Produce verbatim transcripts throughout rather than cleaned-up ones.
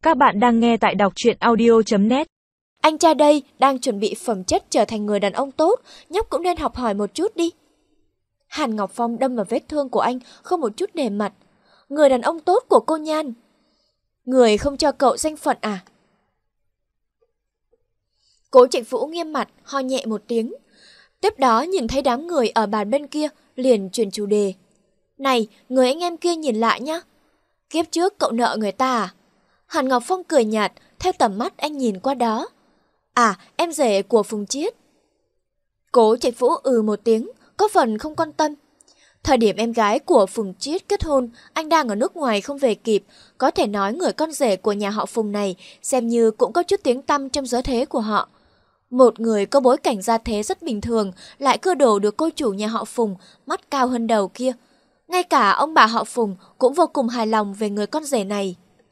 Các bạn đang nghe tại đọc truyện audio chấm net. Anh trai đây đang chuẩn bị phẩm chất trở thành người đàn ông tốt, nhóc cũng nên học hỏi một chút đi. Hàn Ngọc Phong đâm vào vết thương của anh không một chút nể mặt. Người đàn ông tốt của cô Nhan. Người không cho cậu danh phận à? Cố Trạch Vũ nghiêm mặt, ho nhẹ một tiếng. Tiếp đó nhìn thấy đám người ở bàn bên kia, liền chuyển chủ đề. Này, người anh em kia nhìn lại nhá. Kiếp trước cậu nợ người ta à? Hàn Ngọc Phong cười nhạt, theo tầm mắt anh nhìn qua đó. À, em rể của Phùng Chiết. Cố Trạch Vũ ừ một tiếng, có phần không quan tâm. Thời điểm em gái của Phùng Chiết kết hôn, anh đang ở nước ngoài không về kịp. Có thể nói người con rể của nhà họ Phùng này xem như cũng có chút tiếng tăm trong giới thế của họ. Một người có bối cảnh gia thế rất bình thường, lại cưa đổ được cô chủ nhà họ Phùng, mắt cao hơn đầu kia. Ngay cả ông bà họ Phùng cũng vô cùng hài lòng về người con rể này.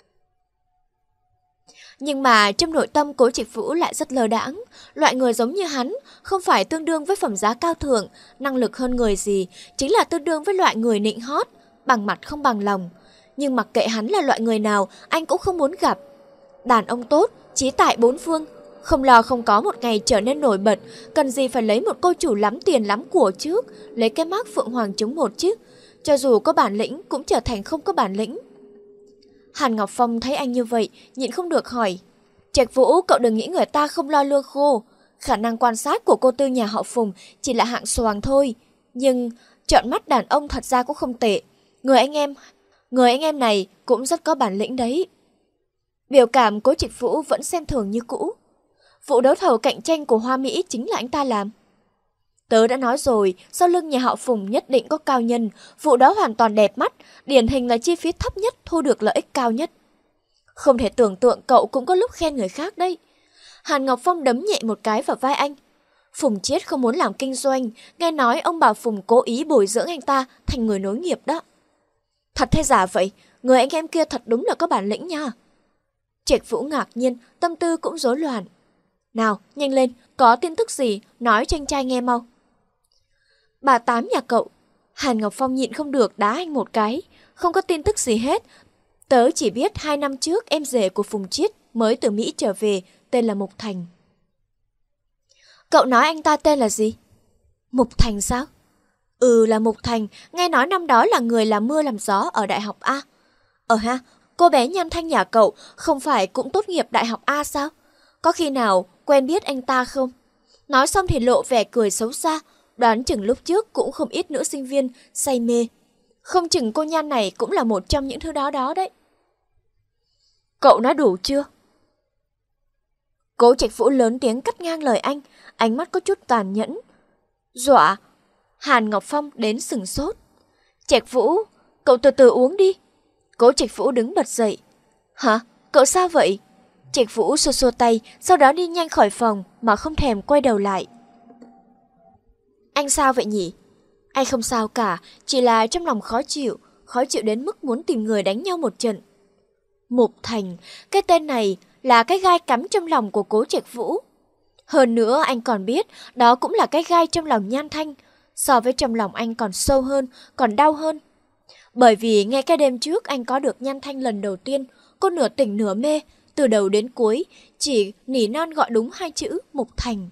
Nhưng mà trong nội tâm Cố Trạch Vũ lại rất lơ đãng. Loại người giống như hắn không phải tương đương với phẩm giá cao thượng, năng lực hơn người gì, chính là tương đương với loại người nịnh hót, bằng mặt không bằng lòng. Nhưng mặc kệ hắn là loại người nào, anh cũng không muốn gặp. Đàn ông tốt, chí tại bốn phương, không lo không có một ngày trở nên nổi bật, cần gì phải lấy một cô chủ lắm tiền lắm của trước, lấy cái mác Phượng Hoàng chống một chứ. Cho dù có bản lĩnh cũng trở thành không có bản lĩnh. Hàn Ngọc Phong thấy anh như vậy, nhịn không được hỏi. Trạch Vũ, cậu đừng nghĩ người ta không lo lương khô. Khả năng quan sát của cô tư nhà họ Phùng chỉ là hạng xoàng thôi. Nhưng trợn mắt đàn ông thật ra cũng không tệ. Người anh em, người anh em này cũng rất có bản lĩnh đấy. Biểu cảm Cố Trạch Vũ vẫn xem thường như cũ. Vụ đấu thầu cạnh tranh của Hoa Mỹ chính là anh ta làm. Tớ đã nói rồi, sau lưng nhà họ Phùng nhất định có cao nhân, vụ đó hoàn toàn đẹp mắt, điển hình là chi phí thấp nhất thu được lợi ích cao nhất. Không thể tưởng tượng cậu cũng có lúc khen người khác đấy. Hàn Ngọc Phong đấm nhẹ một cái vào vai anh. Phùng Chiết không muốn làm kinh doanh, nghe nói ông bà Phùng cố ý bồi dưỡng anh ta thành người nối nghiệp đó. Thật hay giả vậy, người anh em kia thật đúng là có bản lĩnh nha. Trạch Vũ ngạc nhiên, tâm tư cũng rối loạn. Nào, nhanh lên, có tin tức gì, nói cho anh trai nghe mau. Bà Tám nhà cậu. Hàn Ngọc Phong nhịn không được đá anh một cái. Không có tin tức gì hết. Tớ chỉ biết hai năm trước em rể của Phùng Chiết mới từ Mỹ trở về, tên là Mục Thành. Cậu nói anh ta tên là gì? Mục Thành sao? Ừ, là Mục Thành, nghe nói năm đó là người làm mưa làm gió ở Đại học A. Ờ ha, cô bé Nhan Thanh nhà cậu không phải cũng tốt nghiệp Đại học A sao? Có khi nào quen biết anh ta không? Nói xong thì lộ vẻ cười xấu xa. Đoán chừng lúc trước cũng không ít nữ sinh viên say mê. Không chừng cô Nhan này cũng là một trong những thứ đó đó đấy. Cậu nói đủ chưa? Cố Trạch Vũ lớn tiếng cắt ngang lời anh, ánh mắt có chút tàn nhẫn. Dọa. Hàn Ngọc Phong đến sừng sốt. Trạch Vũ, cậu từ từ uống đi. Cố Trạch Vũ đứng bật dậy. Hả? Cậu sao vậy? Trạch Vũ xua xua tay, sau đó đi nhanh khỏi phòng mà không thèm quay đầu lại. Anh sao vậy nhỉ? Anh không sao cả, chỉ là trong lòng khó chịu, khó chịu đến mức muốn tìm người đánh nhau một trận. Mục Thành, cái tên này là cái gai cắm trong lòng của Cố Trạch Vũ. Hơn nữa anh còn biết đó cũng là cái gai trong lòng Nhan Thanh, so với trong lòng anh còn sâu hơn, còn đau hơn. Bởi vì ngay cái đêm trước anh có được Nhan Thanh lần đầu tiên, cô nửa tỉnh nửa mê, từ đầu đến cuối chỉ nỉ non gọi đúng hai chữ Mục Thành.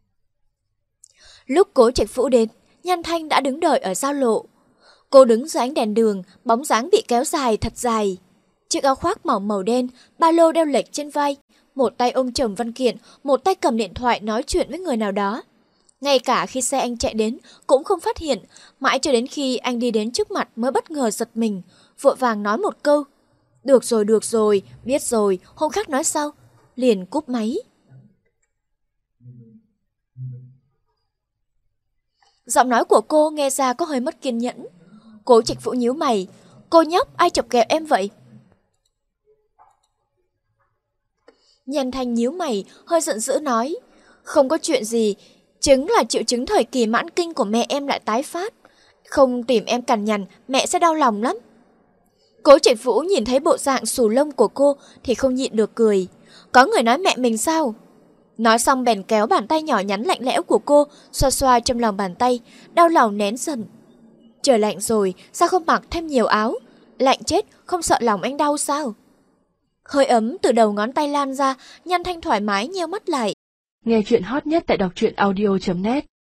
Lúc Cố Trạch Vũ đến, Nhan Thanh đã đứng đợi ở giao lộ. Cô đứng dưới ánh đèn đường, bóng dáng bị kéo dài thật dài. Chiếc áo khoác mỏng màu đen, ba lô đeo lệch trên vai, một tay ôm chồng văn kiện, một tay cầm điện thoại nói chuyện với người nào đó. Ngay cả khi xe anh chạy đến cũng không phát hiện, mãi cho đến khi anh đi đến trước mặt mới bất ngờ giật mình, vội vàng nói một câu. Được rồi, được rồi, biết rồi, hôm khác nói sau. Liền cúp máy. Giọng nói của cô nghe ra có hơi mất kiên nhẫn. Cố Trạch Vũ nhíu mày. Cô nhóc, ai chọc ghẹo em vậy? Nhan Thanh nhíu mày, hơi giận dữ nói. Không có chuyện gì, chứng là triệu chứng thời kỳ mãn kinh của mẹ em lại tái phát. Không tìm em cằn nhằn, mẹ sẽ đau lòng lắm. Cố Trạch Vũ nhìn thấy bộ dạng xù lông của cô thì không nhịn được cười. Có người nói mẹ mình sao? Nói xong bèn kéo bàn tay nhỏ nhắn lạnh lẽo của cô, xoa xoa trong lòng bàn tay, đau lòng nén giận. Trời lạnh rồi, sao không mặc thêm nhiều áo? Lạnh chết, không sợ lòng anh đau sao? Hơi ấm từ đầu ngón tay lan ra, Nhan Thanh thoải mái nheo mắt lại. Nghe chuyện hot nhất tại đọc truyện audio chấm net.